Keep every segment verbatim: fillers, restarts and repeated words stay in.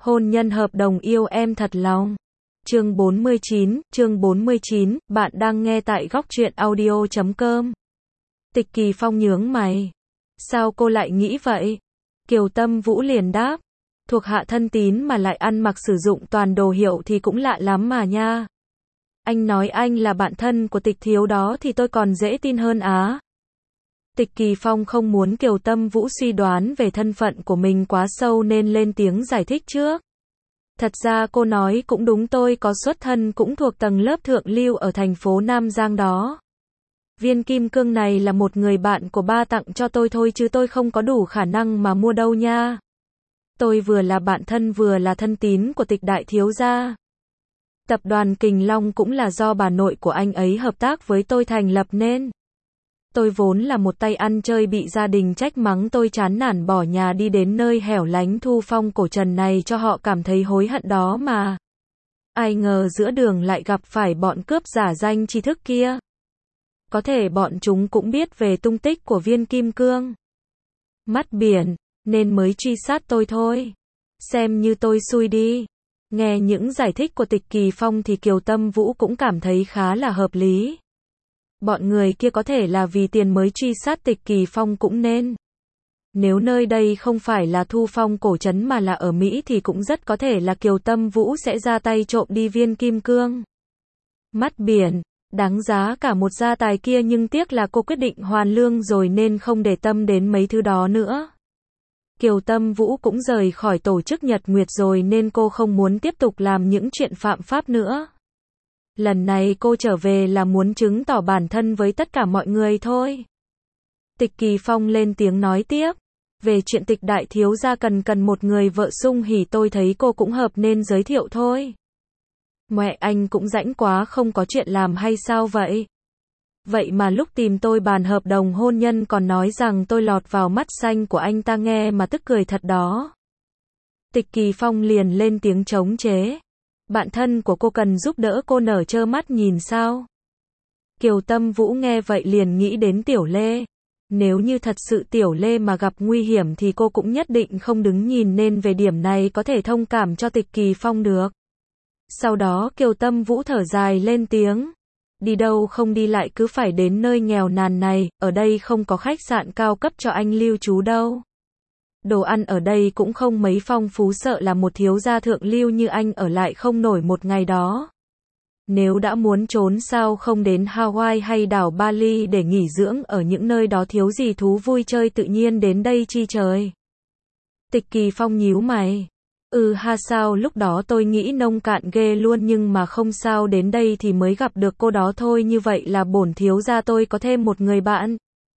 Hôn nhân hợp đồng yêu em thật lòng. Chương bốn mươi chín, chương bốn mươi chín, bạn đang nghe tại góc truyện audio chấm com. Tịch Kỳ Phong nhướng mày. Sao cô lại nghĩ vậy? Kiều Tâm Vũ liền đáp. Thuộc hạ thân tín mà lại ăn mặc sử dụng toàn đồ hiệu thì cũng lạ lắm mà nha. Anh nói anh là bạn thân của Tịch thiếu đó thì tôi còn dễ tin hơn á. Tịch Kỳ Phong không muốn Kiều Tâm Vũ suy đoán về thân phận của mình quá sâu nên lên tiếng giải thích trước. Thật ra cô nói cũng đúng, tôi có xuất thân cũng thuộc tầng lớp thượng lưu ở thành phố Nam Giang đó. Viên kim cương này là một người bạn của ba tặng cho tôi thôi chứ tôi không có đủ khả năng mà mua đâu nha. Tôi vừa là bạn thân vừa là thân tín của Tịch đại thiếu gia. Tập đoàn Kình Long cũng là do bà nội của anh ấy hợp tác với tôi thành lập nên. Tôi vốn là một tay ăn chơi bị gia đình trách mắng, tôi chán nản bỏ nhà đi đến nơi hẻo lánh thu phong cổ trần này cho họ cảm thấy hối hận đó mà. Ai ngờ giữa đường lại gặp phải bọn cướp giả danh tri thức kia. Có thể bọn chúng cũng biết về tung tích của viên kim cương. Mắt biển, nên mới truy sát tôi thôi. Xem như tôi xui đi. Nghe những giải thích của Tịch Kỳ Phong thì Kiều Tâm Vũ cũng cảm thấy khá là hợp lý. Bọn người kia có thể là vì tiền mới truy sát Tịch Kỳ Phong cũng nên. Nếu nơi đây không phải là thu phong cổ trấn mà là ở Mỹ thì cũng rất có thể là Kiều Tâm Vũ sẽ ra tay trộm đi viên kim cương. Mắt biển, đáng giá cả một gia tài kia, nhưng tiếc là cô quyết định hoàn lương rồi nên không để tâm đến mấy thứ đó nữa. Kiều Tâm Vũ cũng rời khỏi tổ chức Nhật Nguyệt rồi nên cô không muốn tiếp tục làm những chuyện phạm pháp nữa. Lần này cô trở về là muốn chứng tỏ bản thân với tất cả mọi người thôi. Tịch Kỳ Phong lên tiếng nói tiếp. Về chuyện Tịch đại thiếu gia cần cần một người vợ sung hỉ, tôi thấy cô cũng hợp nên giới thiệu thôi. Mẹ anh cũng rãnh quá, không có chuyện làm hay sao vậy? Vậy mà lúc tìm tôi bàn hợp đồng hôn nhân còn nói rằng tôi lọt vào mắt xanh của anh ta, nghe mà tức cười thật đó. Tịch Kỳ Phong liền lên tiếng chống chế. Bạn thân của cô cần giúp đỡ cô nở trơ mắt nhìn sao? Kiều Tâm Vũ nghe vậy liền nghĩ đến Tiểu Lê. Nếu như thật sự Tiểu Lê mà gặp nguy hiểm thì cô cũng nhất định không đứng nhìn, nên về điểm này có thể thông cảm cho Tịch Kỳ Phong được. Sau đó Kiều Tâm Vũ thở dài lên tiếng. Đi đâu không đi lại cứ phải đến nơi nghèo nàn này, ở đây không có khách sạn cao cấp cho anh lưu trú đâu. Đồ ăn ở đây cũng không mấy phong phú, sợ là một thiếu gia thượng lưu như anh ở lại không nổi một ngày đó. Nếu đã muốn trốn sao không đến Hawaii hay đảo Bali để nghỉ dưỡng, ở những nơi đó thiếu gì thú vui chơi, tự nhiên đến đây chi trời. Tịch Kỳ Phong nhíu mày. Ừ ha, sao lúc đó tôi nghĩ nông cạn ghê luôn, nhưng mà không sao, đến đây thì mới gặp được cô đó thôi, như vậy là bổn thiếu gia tôi có thêm một người bạn.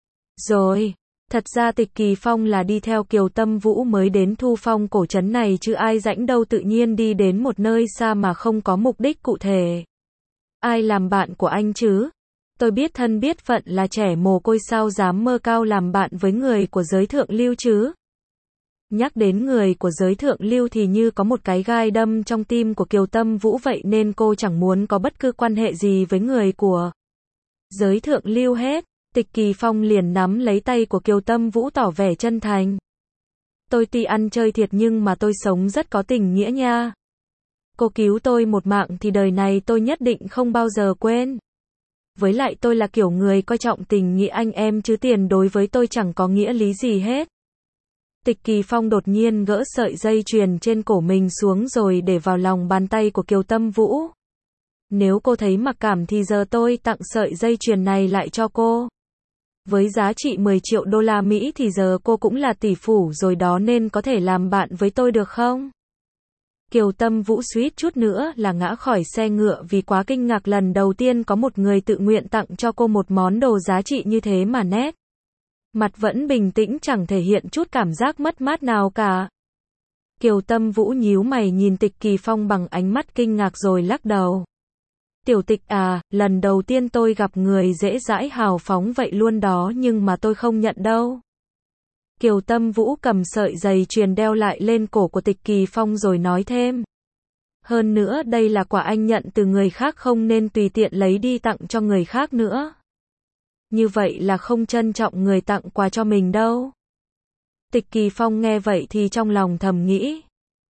Rồi, thật ra Tịch Kỳ Phong là đi theo Kiều Tâm Vũ mới đến thu phong cổ trấn này chứ ai rảnh đâu tự nhiên đi đến một nơi xa mà không có mục đích cụ thể. Ai làm bạn của anh chứ? Tôi biết thân biết phận là trẻ mồ côi, sao dám mơ cao làm bạn với người của giới thượng lưu chứ? Nhắc đến người của giới thượng lưu thì như có một cái gai đâm trong tim của Kiều Tâm Vũ vậy, nên cô chẳng muốn có bất cứ quan hệ gì với người của giới thượng lưu hết. Tịch Kỳ Phong liền nắm lấy tay của Kiều Tâm Vũ tỏ vẻ chân thành. Tôi tuy ăn chơi thiệt nhưng mà tôi sống rất có tình nghĩa nha. Cô cứu tôi một mạng thì đời này tôi nhất định không bao giờ quên. Với lại tôi là kiểu người coi trọng tình nghĩa anh em chứ tiền đối với tôi chẳng có nghĩa lý gì hết. Tịch Kỳ Phong đột nhiên gỡ sợi dây chuyền trên cổ mình xuống rồi để vào lòng bàn tay của Kiều Tâm Vũ. Nếu cô thấy mặc cảm thì giờ tôi tặng sợi dây chuyền này lại cho cô. Với giá trị mười triệu đô la Mỹ thì giờ cô cũng là tỷ phú rồi đó, nên có thể làm bạn với tôi được không? Kiều Tâm Vũ suýt chút nữa là ngã khỏi xe ngựa vì quá kinh ngạc, lần đầu tiên có một người tự nguyện tặng cho cô một món đồ giá trị như thế mà nét mặt vẫn bình tĩnh, chẳng thể hiện chút cảm giác mất mát nào cả. Kiều Tâm Vũ nhíu mày nhìn Tịch Kỳ Phong bằng ánh mắt kinh ngạc rồi lắc đầu. Tiểu Tịch à, lần đầu tiên tôi gặp người dễ dãi hào phóng vậy luôn đó, nhưng mà tôi không nhận đâu. Kiều Tâm Vũ cầm sợi dây chuyền đeo lại lên cổ của Tịch Kỳ Phong rồi nói thêm. Hơn nữa đây là quà anh nhận từ người khác, không nên tùy tiện lấy đi tặng cho người khác nữa. Như vậy là không trân trọng người tặng quà cho mình đâu. Tịch Kỳ Phong nghe vậy thì trong lòng thầm nghĩ.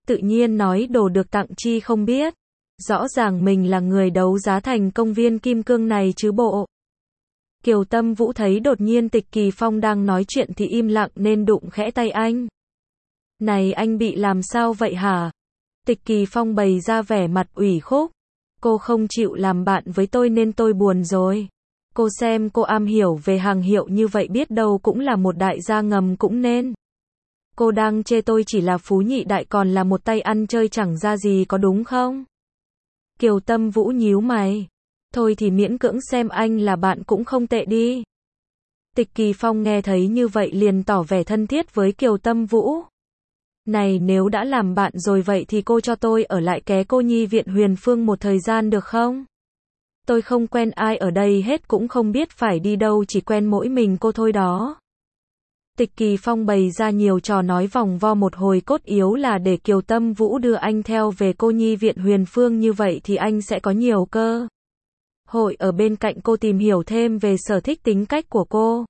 tự nhiên nói đồ được tặng chi không biết. Rõ ràng mình là người đấu giá thành công viên kim cương này chứ bộ. Kiều Tâm Vũ thấy đột nhiên Tịch Kỳ Phong đang nói chuyện thì im lặng nên đụng khẽ tay anh. Này anh bị làm sao vậy hả? Tịch Kỳ Phong bày ra vẻ mặt ủy khúc. Cô không chịu làm bạn với tôi nên tôi buồn rồi. Cô xem cô am hiểu về hàng hiệu như vậy biết đâu cũng là một đại gia ngầm cũng nên. Cô đang chê tôi chỉ là phú nhị đại còn là một tay ăn chơi chẳng ra gì có đúng không? Kiều Tâm Vũ nhíu mày. Thôi thì miễn cưỡng xem anh là bạn cũng không tệ đi. Tịch Kỳ Phong nghe thấy như vậy liền tỏ vẻ thân thiết với Kiều Tâm Vũ. Này nếu đã làm bạn rồi vậy thì cô cho tôi ở lại ké cô nhi viện Huyền Phương một thời gian được không? Tôi không quen ai ở đây hết cũng không biết phải đi đâu chỉ quen mỗi mình cô thôi đó. Tịch Kỳ Phong bày ra nhiều trò nói vòng vo một hồi cốt yếu là để Kiều Tâm Vũ đưa anh theo về cô nhi viện Huyền Phương như vậy thì anh sẽ có nhiều cơ hội ở bên cạnh cô tìm hiểu thêm về sở thích tính cách của cô.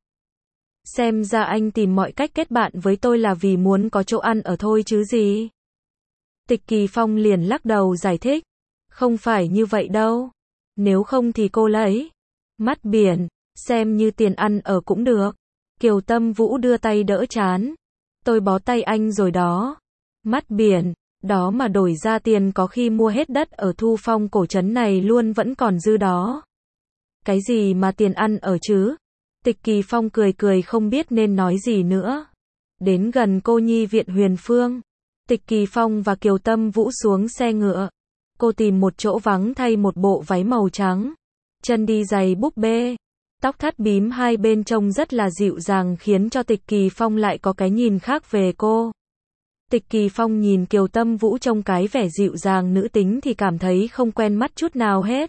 Xem ra anh tìm mọi cách kết bạn với tôi là vì muốn có chỗ ăn ở thôi chứ gì. Tịch Kỳ Phong liền lắc đầu giải thích. Không phải như vậy đâu. Nếu không thì cô lấy mắt biển, xem như tiền ăn ở cũng được. Kiều Tâm Vũ đưa tay đỡ chán. Tôi bó tay anh rồi đó. Mắt biển, đó mà đổi ra tiền có khi mua hết đất ở Thu Phong cổ trấn này luôn vẫn còn dư đó. Cái gì mà tiền ăn ở chứ? Tịch Kỳ Phong cười cười không biết nên nói gì nữa. Đến gần cô nhi viện Huyền Phương, Tịch Kỳ Phong và Kiều Tâm Vũ xuống xe ngựa. Cô tìm một chỗ vắng thay một bộ váy màu trắng. Chân đi giày búp bê. Tóc thắt bím hai bên trông rất là dịu dàng khiến cho Tịch Kỳ Phong lại có cái nhìn khác về cô. Tịch Kỳ Phong nhìn Kiều Tâm Vũ trông cái vẻ dịu dàng nữ tính thì cảm thấy không quen mắt chút nào hết.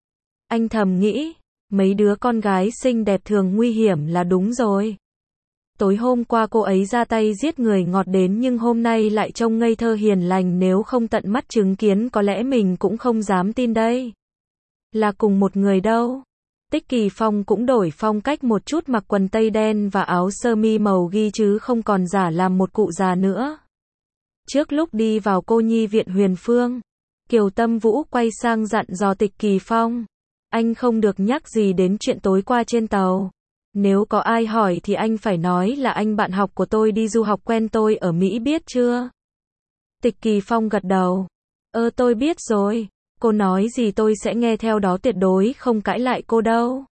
Anh thầm nghĩ, mấy đứa con gái xinh đẹp thường nguy hiểm là đúng rồi. Tối hôm qua cô ấy ra tay giết người ngọt đến nhưng hôm nay lại trông ngây thơ hiền lành, nếu không tận mắt chứng kiến có lẽ mình cũng không dám tin đây là cùng một người đâu. Tịch Kỳ Phong cũng đổi phong cách một chút, mặc quần tây đen và áo sơ mi màu ghi chứ không còn giả làm một cụ già nữa. Trước lúc đi vào cô nhi viện Huyền Phương, Kiều Tâm Vũ quay sang dặn dò Tịch Kỳ Phong. Anh không được nhắc gì đến chuyện tối qua trên tàu. Nếu có ai hỏi thì anh phải nói là anh bạn học của tôi đi du học quen tôi ở Mỹ, biết chưa? Tịch Kỳ Phong gật đầu. Ơ tôi biết rồi. Cô nói gì tôi sẽ nghe theo đó, tuyệt đối không cãi lại cô đâu.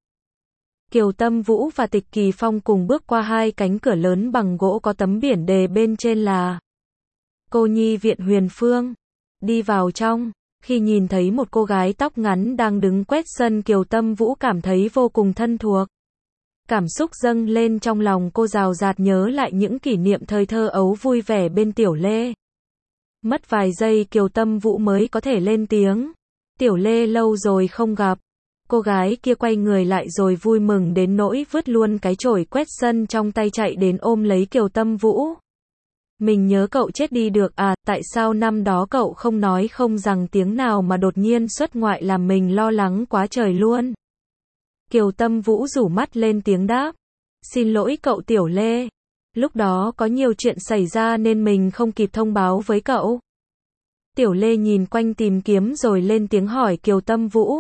Kiều Tâm Vũ và Tịch Kỳ Phong cùng bước qua hai cánh cửa lớn bằng gỗ có tấm biển đề bên trên là cô nhi viện Huyền Phương. Đi vào trong, khi nhìn thấy một cô gái tóc ngắn đang đứng quét sân, Kiều Tâm Vũ cảm thấy vô cùng thân thuộc. Cảm xúc dâng lên trong lòng cô rào rạt, nhớ lại những kỷ niệm thời thơ ấu vui vẻ bên Tiểu Lê. Mất vài giây Kiều Tâm Vũ mới có thể lên tiếng. Tiểu Lê lâu rồi không gặp. Cô gái kia quay người lại rồi vui mừng đến nỗi vứt luôn cái chổi quét sân trong tay chạy đến ôm lấy Kiều Tâm Vũ. Mình nhớ cậu chết đi được à, tại sao năm đó cậu không nói không rằng tiếng nào mà đột nhiên xuất ngoại làm mình lo lắng quá trời luôn. Kiều Tâm Vũ rủ mắt lên tiếng đáp. Xin lỗi cậu Tiểu Lê. Lúc đó có nhiều chuyện xảy ra nên mình không kịp thông báo với cậu. Tiểu Lê nhìn quanh tìm kiếm rồi lên tiếng hỏi Kiều Tâm Vũ.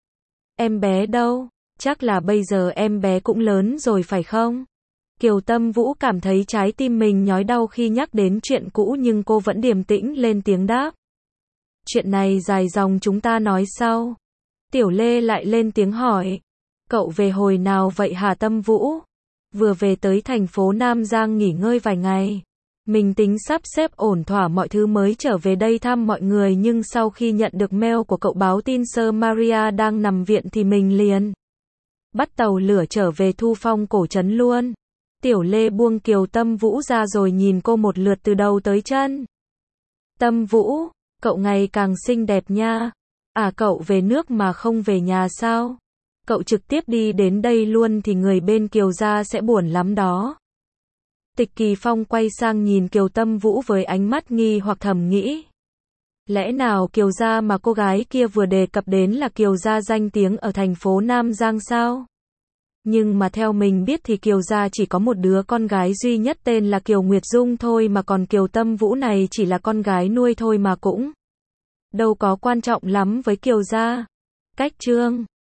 Em bé đâu? Chắc là bây giờ em bé cũng lớn rồi phải không? Kiều Tâm Vũ cảm thấy trái tim mình nhói đau khi nhắc đến chuyện cũ nhưng cô vẫn điềm tĩnh lên tiếng đáp. Chuyện này dài dòng chúng ta nói sau. Tiểu Lê lại lên tiếng hỏi. Cậu về hồi nào vậy hả Tâm Vũ? Vừa về tới thành phố Nam Giang nghỉ ngơi vài ngày. Mình tính sắp xếp ổn thỏa mọi thứ mới trở về đây thăm mọi người, nhưng sau khi nhận được mail của cậu báo tin Sơ Maria đang nằm viện thì mình liền bắt tàu lửa trở về Thu Phong cổ trấn luôn. Tiểu Lê buông Kiều Tâm Vũ ra rồi nhìn cô một lượt từ đầu tới chân. Tâm Vũ, cậu ngày càng xinh đẹp nha. À cậu về nước mà không về nhà sao? Cậu trực tiếp đi đến đây luôn thì người bên Kiều gia sẽ buồn lắm đó. Tịch Kỳ Phong quay sang nhìn Kiều Tâm Vũ với ánh mắt nghi hoặc, thầm nghĩ. Lẽ nào Kiều gia mà cô gái kia vừa đề cập đến là Kiều gia danh tiếng ở thành phố Nam Giang sao? Nhưng mà theo mình biết thì Kiều gia chỉ có một đứa con gái duy nhất tên là Kiều Nguyệt Dung thôi, mà còn Kiều Tâm Vũ này chỉ là con gái nuôi thôi mà cũng đâu có quan trọng lắm với Kiều gia. Cách chương